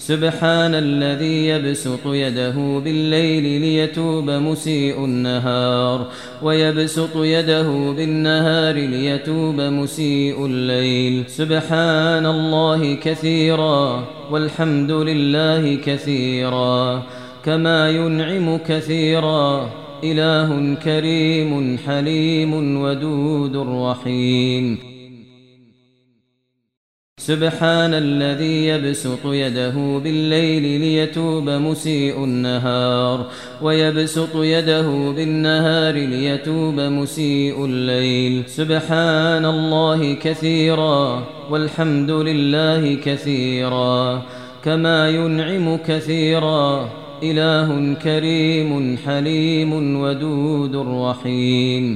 سبحان الذي يبسط يده بالليل ليتوب مسيء النهار ويبسط يده بالنهار ليتوب مسيء الليل. سبحان الله كثيرا والحمد لله كثيرا كما ينعم كثيرا. إله كريم حليم ودود رحيم. سبحان الذي يبسط يده بالليل ليتوب مسيء النهار ويبسط يده بالنهار ليتوب مسيء الليل. سبحان الله كثيرا والحمد لله كثيرا كما ينعم كثيرا. إله كريم حليم ودود رحيم.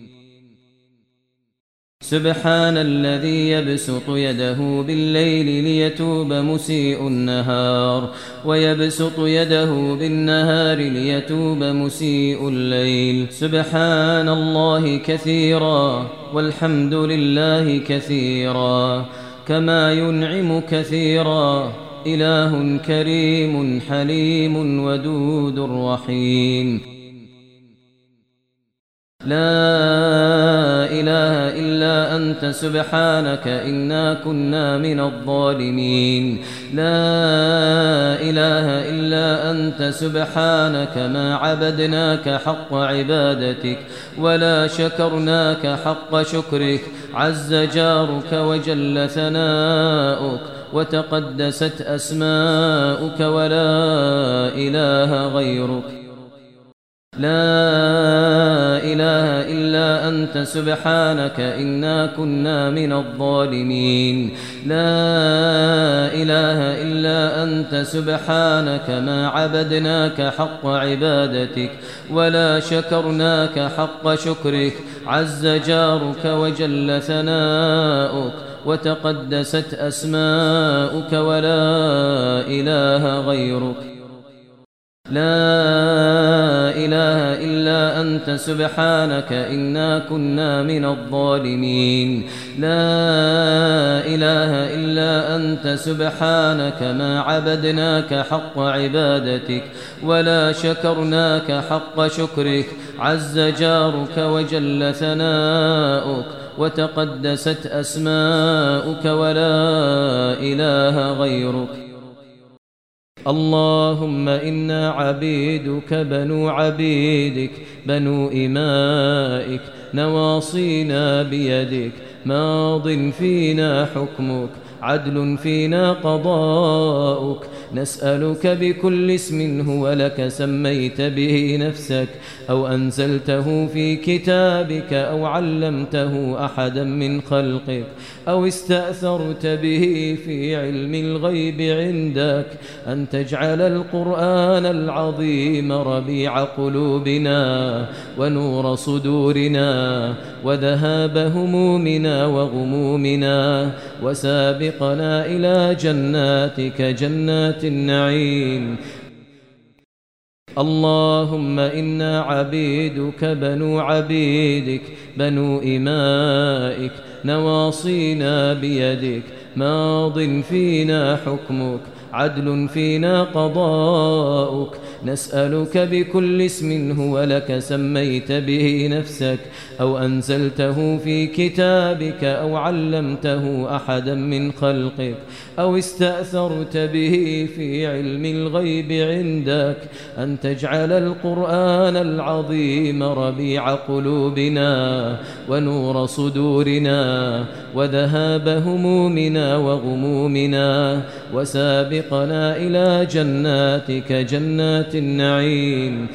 سبحان الذي يبسط يده بالليل ليتوب مسيء النهار ويبسط يده بالنهار ليتوب مسيء الليل. سبحان الله كثيرا والحمد لله كثيرا كما ينعم كثيرا. إله كريم حليم ودود رحيم. لا إله إلا أنت سبحانك إنا كنا من الظالمين. لا إله إلا أنت سبحانك ما عبدناك حق عبادتك ولا شكرناك حق شكرك. عز جارك وجل ثناؤك وتقدست أسماؤك ولا إله غيرك. لا إله إلا أنت سبحانك إنا كنا من الظالمين. لا إله إلا أنت سبحانك ما عبدناك حق عبادتك ولا شكرناك حق شكرك. عز جارك وجل ثناؤك وتقدست أسماؤك ولا إله غيرك. لا إله إلا أنت سبحانك إنا كنا من الظالمين. لا إله إلا أنت سبحانك ما عبدناك حق عبادتك ولا شكرناك حق شكرك. عز جارك وجل ثناؤك وتقدست أسماؤك ولا إله غيرك. اللهم إنا عبيدك بنو عبيدك بنو إمائك نواصينا بيدك ماض فينا حكمك عدل فينا قضاؤك. نسألك بكل اسم هو لك سميت به نفسك أو أنزلته في كتابك أو علمته أحدا من خلقك أو استأثرت به في علم الغيب عندك أن تجعل القرآن العظيم ربيع قلوبنا ونور صدورنا وذهاب همومنا وغمومنا وسابقنا إلى جناتك جنات النعيم. اللهم إنا عبيدك بنو عبيدك بنو إمائك نواصينا بيدك ماض فينا حكمك عدل فينا قضاؤك. نسألك بكل اسم هو لك سميت به نفسك أو أنزلته في كتابك أو علمته أحدا من خلقك أو استأثرت به في علم الغيب عندك أن تجعل القرآن العظيم العظيم ربيع قلوبنا ونور صدورنا وذهاب همومنا وسابقنا إلى جناتك جنات النعيم. اللهم إنا عبيدك بنو عبيدك بنو إمائك نواصينا بيدك ماض فينا حكمك عدل فينا قضاؤك. نسألك بكل اسم هو لك سميت به نفسك أو أنزلته في كتابك أو علمته أحدا من خلقك أو استأثرت به في علم الغيب عندك أن تجعل القرآن العظيم ربيع قلوبنا ونور صدورنا وذهاب همومنا وغمومنا وسابقنا إلى جناتك جنات النعيم.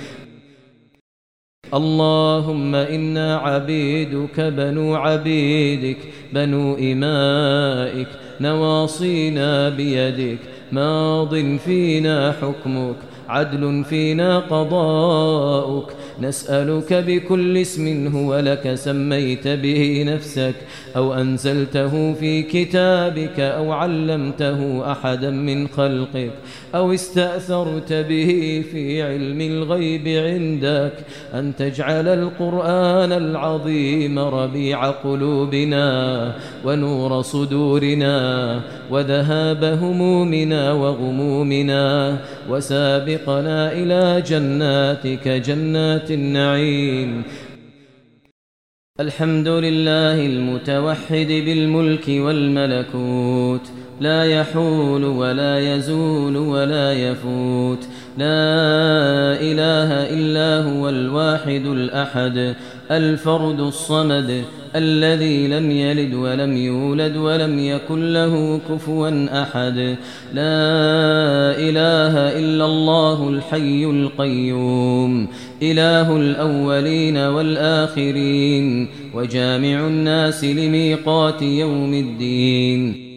اللهم إنا عبيدك بنو عبيدك بنو إمائك نواصينا بيدك ماض فينا حكمك عدل فينا قضاؤك. نسألك بكل اسم هو لك سميت به نفسك أو أنزلته في كتابك أو علمته أحدا من خلقك أو استأثرت به في علم الغيب عندك أن تجعل القرآن العظيم ربيع قلوبنا ونور صدورنا وذهاب همومنا وغمومنا وسابقنا إلى جناتك جنات النعيم. الحمد لله المتوحد بالملك والملكوت، لا يحول ولا يزول ولا يفوت، لا إله إلا هو الواحد الأحد الفرد الصمد الذي لم يلد ولم يولد ولم يكن له كفوا أحد، لا إله إلا الله الحي القيوم، إله الأولين والآخرين وجامع الناس لميقات يوم الدين.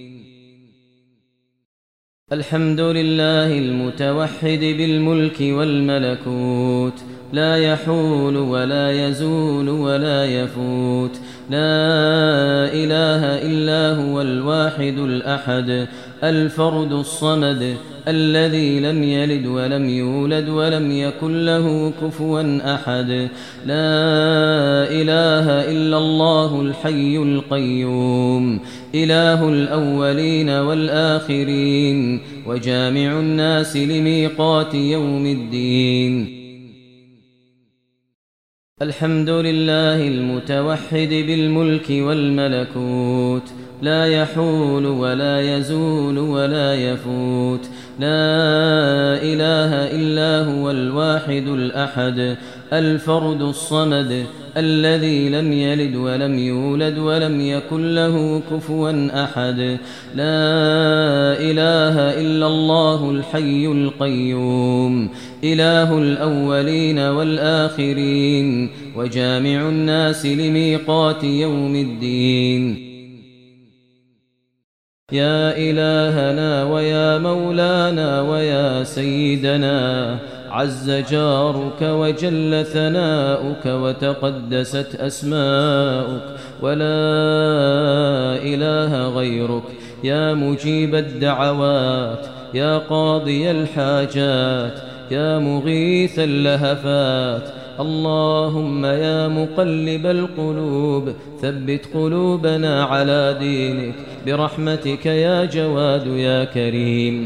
الحمد لله المتوحد بالملك والملكوت، لا يحول ولا يزول ولا يفوت، لا إله إلا هو الواحد الأحد الفرد الصمد الذي لم يلد ولم يولد ولم يكن له كفوا أحد، لا إله إلا الله الحي القيوم، إله الأولين والآخرين وجامع الناس لميقات يوم الدين. الحمد لله المتوحد بالملك والملكوت، لا يحول ولا يزول ولا يفوت، لا إله إلا هو الواحد الأحد الفرد الصمد الذي لم يلد ولم يولد ولم يكن له كفوا أحد، لا إله إلا الله الحي القيوم، إله الأولين والآخرين وجامع الناس لميقات يوم الدين. يا إلهنا ويا مولانا ويا سيدنا، عز جارك وجل ثناؤك وتقدست أسماؤك ولا إله غيرك، يا مجيب الدعوات، يا قاضي الحاجات، يا مغيث اللهفات. اللهم يا مقلب القلوب ثبت قلوبنا على دينك برحمتك يا جواد يا كريم.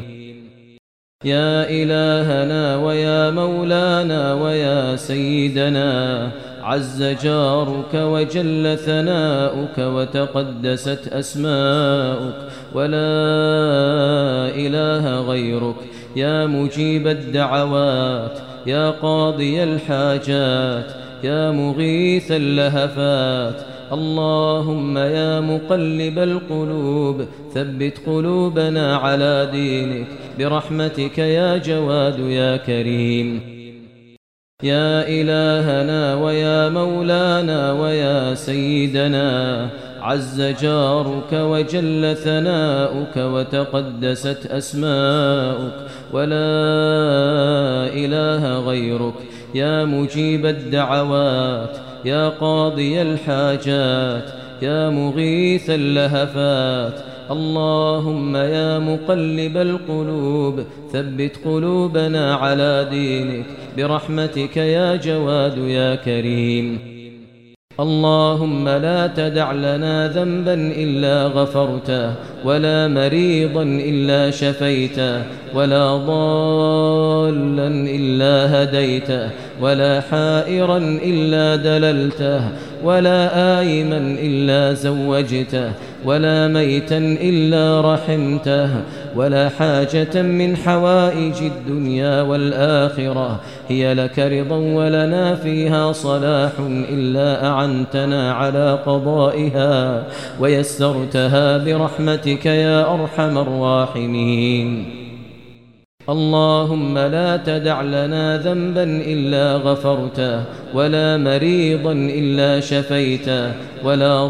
يا إلهنا ويا مولانا ويا سيدنا، عز جارك وجل ثناؤك وتقدست أسماؤك ولا إله غيرك، يا مجيب الدعوات، يا قاضي الحاجات، يا مغيث اللهفات. اللهم يا مقلب القلوب ثبت قلوبنا على دينك برحمتك يا جواد يا كريم. يا إلهنا ويا مولانا ويا سيدنا، عز جارك وجل ثناؤك وتقدست أسماؤك ولا إله غيرك، يا مجيب الدعوات، يا قاضي الحاجات، يا مغيث اللهفات. اللهم يا مقلب القلوب ثبت قلوبنا على دينك برحمتك يا جواد يا كريم. اللهم لا تدع لنا ذنبا إلا غفرته، ولا مريضا إلا شفيته، ولا ضالا إلا هديته، ولا حائرا إلا دللته، ولا آيما إلا زوجته، ولا ميتا إلا رحمته، ولا حاجة من حوائج الدنيا والآخرة هي لك رضا ولنا فيها صلاح إلا أعنتنا على قضائها ويسرتها برحمتك يا أرحم الراحمين. اللهم لا تدع لنا ذنبا إلا غفرته، ولا مريضا إلا شفيته، ولا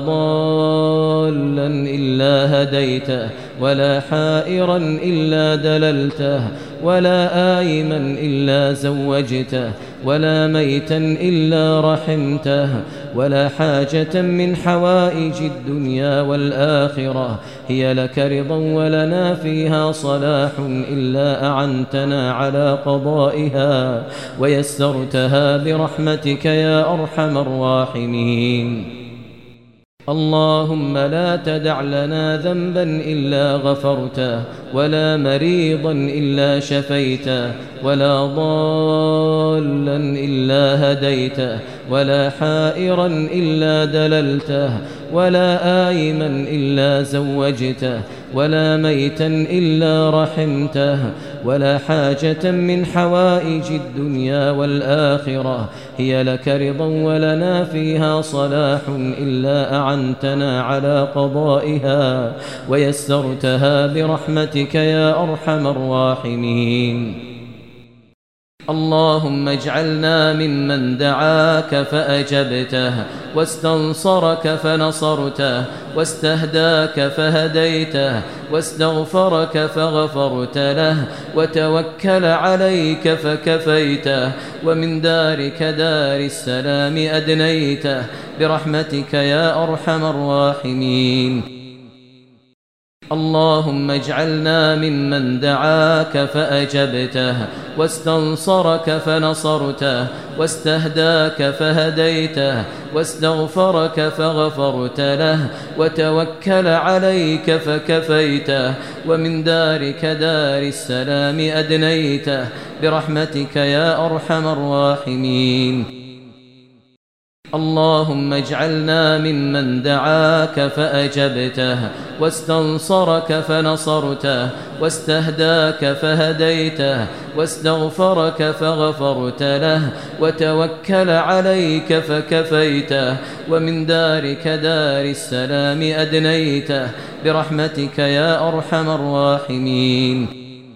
ضالا إلا هديته، ولا حائرا إلا دللته، ولا آيما إلا زوجته، ولا ميتا إلا رحمته، ولا حاجة من حوائج الدنيا والآخرة هي لك رضا ولنا فيها صلاح إلا أعنتنا على قضائها ويسرتها برحمتك يا أرحم الراحمين. اللهم لا تدع لنا ذنبا إلا غفرته، ولا مريضا إلا شفيته، ولا ضالا إلا هديته، ولا حائرا إلا دللته، ولا آيما إلا زوجته، ولا ميتا إلا رحمته، ولا حاجة من حوائج الدنيا والآخرة هي لك رضا ولنا فيها صلاح إلا أعنتنا على قضائها ويسرتها برحمتك يا أرحم الراحمين. اللهم اجعلنا ممن دعاك فأجبته، واستنصرك فنصرته، واستهداك فهديته، واستغفرك فغفرت له، وتوكل عليك فكفيته، ومن دارك دار السلام أدنيته برحمتك يا أرحم الراحمين. اللهم اجعلنا ممن دعاك فأجبته، واستنصرك فنصرته، واستهداك فهديته، واستغفرك فغفرت له، وتوكل عليك فكفيته، ومن دارك دار السلام أدنيته برحمتك يا أرحم الراحمين. اللهم اجعلنا ممن دعاك فأجبته، واستنصرك فنصرته، واستهداك فهديته، واستغفرك فغفرت له، وتوكل عليك فكفيته، ومن دارك دار السلام أدنيته برحمتك يا أرحم الراحمين.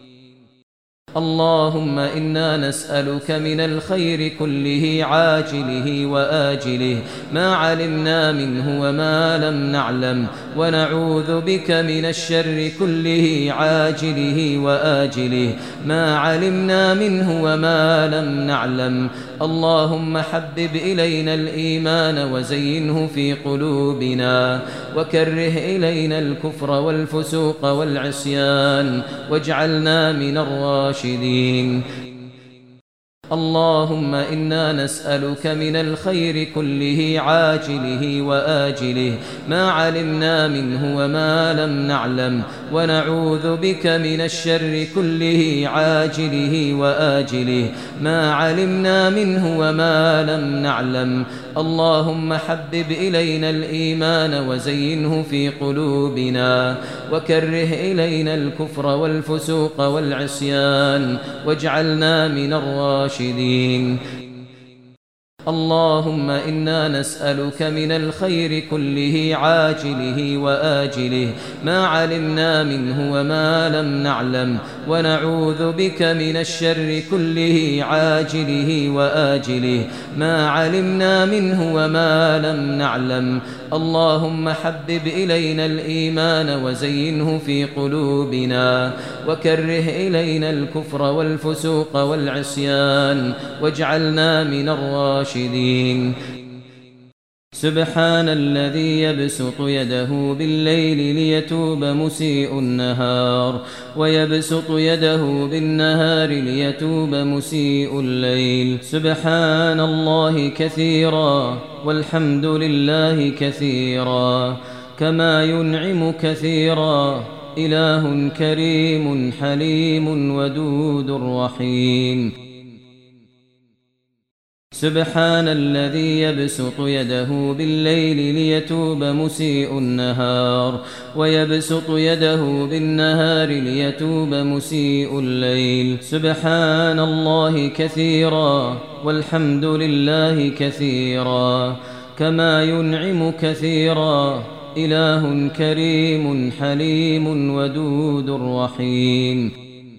اللهم إنا نسألك من الخير كله عاجله وآجله ما علمنا منه وما لم نعلم، ونعوذ بك من الشر كله عاجله وآجله ما علمنا منه وما لم نعلم. اللهم حبب إلينا الإيمان وزينه في قلوبنا، وكره إلينا الكفر والفسوق والعصيان واجعلنا من الراشدين. اللهم إنا نسألك من الخير كله عاجله وآجله ما علمنا منه وما لم نعلم، ونعوذ بك من الشر كله عاجله وآجله ما علمنا منه وما لم نعلم. اللهم حبب إلينا الإيمان وزينه في قلوبنا، وكره إلينا الكفر والفسوق والعصيان واجعلنا من الراشدين. اللهم إنا نسألك من الخير كله عاجله وآجله ما علمنا منه وما لم نعلم، ونعوذ بك من الشر كله عاجله وآجله ما علمنا منه وما لم نعلم. اللهم حبب إلينا الإيمان وزينه في قلوبنا، وكره إلينا الكفر والفسوق والعصيان واجعلنا من الراشدين. سبحان الذي يبسط يده بالليل ليتوب مسيء النهار، ويبسط يده بالنهار ليتوب مسيء الليل. سبحان الله كثيرا والحمد لله كثيرا كما ينعم كثيرا. إله كريم حليم ودود رحيم. سبحان الذي يبسط يده بالليل ليتوب مسيء النهار، ويبسط يده بالنهار ليتوب مسيء الليل. سبحان الله كثيرا والحمد لله كثيرا كما ينعم كثيرا. إله كريم حليم ودود رحيم.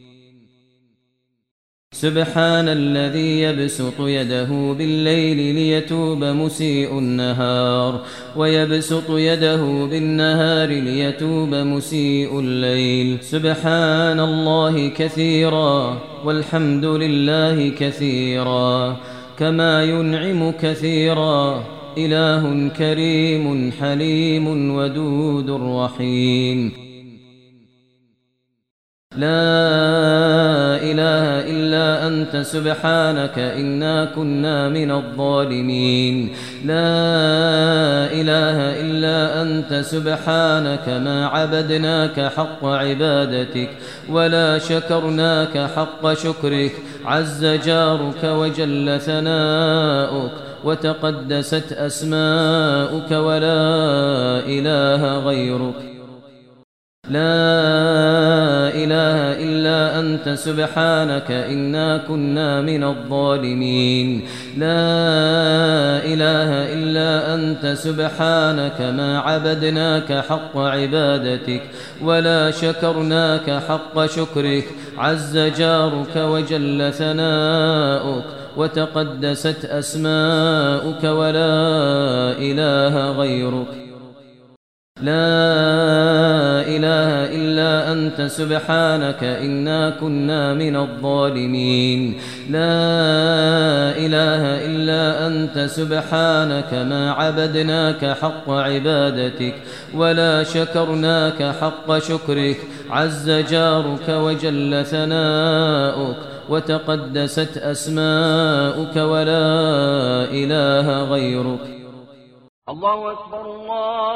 سبحان الذي يبسط يده بالليل ليتوب مسيء النهار، ويبسط يده بالنهار ليتوب مسيء الليل. سبحان الله كثيرا والحمد لله كثيرا كما ينعم كثيرا. إله كريم حليم ودود رحيم. لا إله إلا أنت أنت سبحانك إنا كنا من الظالمين لا إله إلا أنت سبحانك ما عبدناك حق عبادتك ولا شكرناك حق شكرك عز جارك وجل ثناؤك وتقدست أسماؤك ولا إله غيرك لا إله إلا أنت سبحانك إنا كنا من الظالمين لا إله إلا أنت سبحانك ما عبدناك حق عبادتك ولا شكرناك حق شكرك عز جارك وجل ثناؤك وتقدست أسماؤك ولا إله غيرك لا إله إلا أنت سبحانك إنا كنا من الظالمين لا إله إلا أنت سبحانك ما عبدناك حق عبادتك ولا شكرناك حق شكرك عز جارك وجل ثناؤك وتقدست أسماؤك ولا إله غيرك الله أكبر الله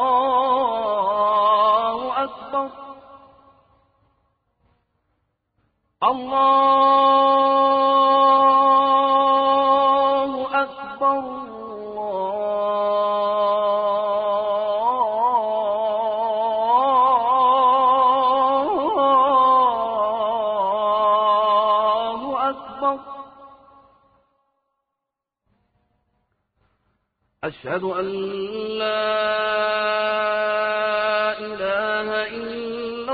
أكبر الله أكبر الله أكبر أشهد أن لا إله إلا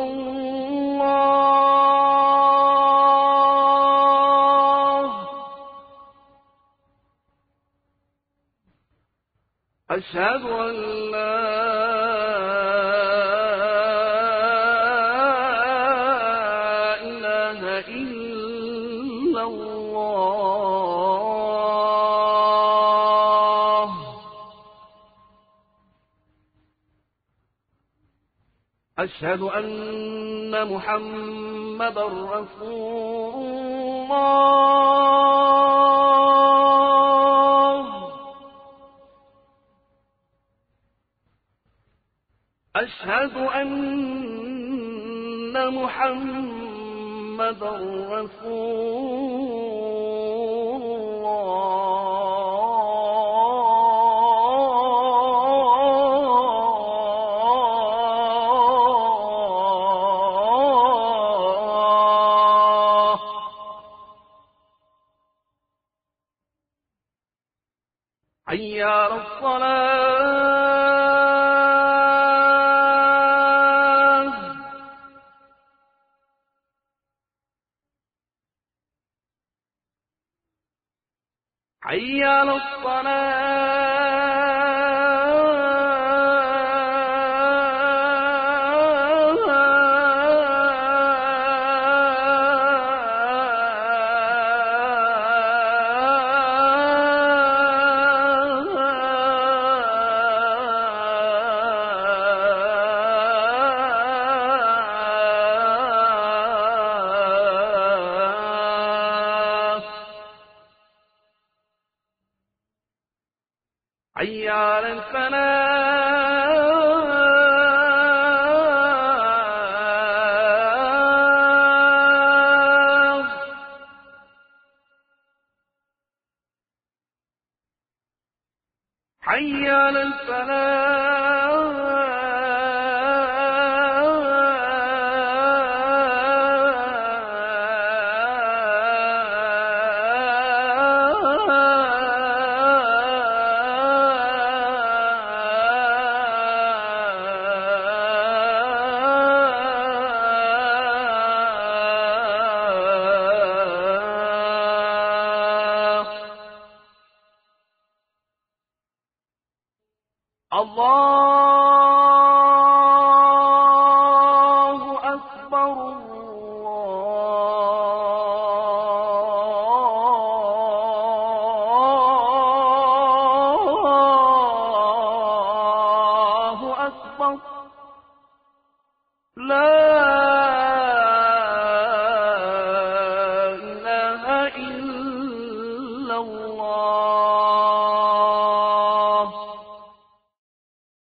الله أشهد أن لا إله إلا الله أشهد أن محمدا رسول الله أشهد أن محمدا رسول الله حي على الصلاة حي على حي على الفلاح حي على الفلاح الله أكبر الله أكبر لا